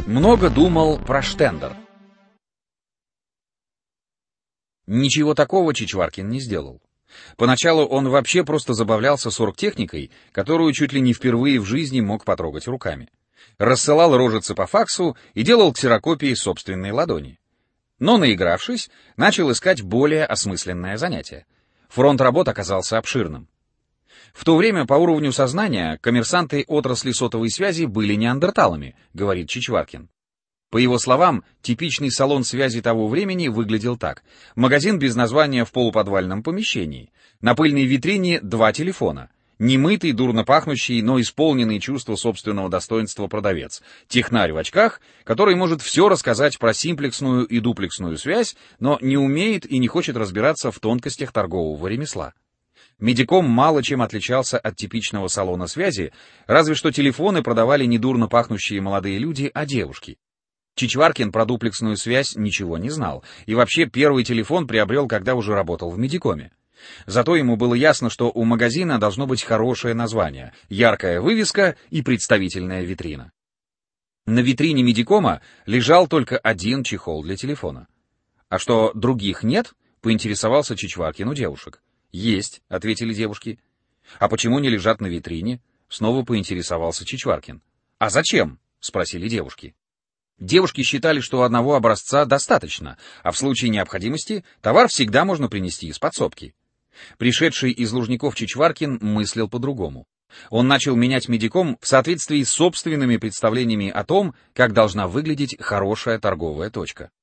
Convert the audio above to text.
Много думал про штендер. Ничего такого Чичваркин не сделал. Поначалу он вообще просто забавлялся с оргтехникой, которую чуть ли не впервые в жизни мог потрогать руками. Рассылал рожицы по факсу и делал ксерокопии собственной ладони. Но, наигравшись, начал искать более осмысленное занятие. Фронт работ оказался обширным. В то время по уровню сознания коммерсанты отрасли сотовой связи были неандерталами, говорит Чичваркин. По его словам, типичный салон связи того времени выглядел так. Магазин без названия в полуподвальном помещении. На пыльной витрине 2 телефона. Немытый, дурно пахнущий, но исполненный чувства собственного достоинства продавец. Технарь в очках, который может все рассказать про симплексную и дуплексную связь, но не умеет и не хочет разбираться в тонкостях торгового ремесла. Медиком мало чем отличался от типичного салона связи, разве что телефоны продавали не дурно пахнущие молодые люди, а девушки. Чичваркин про дуплексную связь ничего не знал, и вообще первый телефон приобрел, когда уже работал в Медикоме. Зато ему было ясно, что у магазина должно быть хорошее название, яркая вывеска и представительная витрина. На витрине Медикома лежал только один чехол для телефона. «А что, других нет?» — поинтересовался Чичваркин у девушек. «Есть», — ответили девушки. «А почему не лежат на витрине?» — снова поинтересовался Чичваркин. «А зачем?» — спросили девушки. Девушки считали, что одного образца достаточно, а в случае необходимости товар всегда можно принести из подсобки. Пришедший из Лужников Чичваркин мыслил по-другому. Он начал менять Медиком в соответствии с собственными представлениями о том, как должна выглядеть хорошая торговая точка.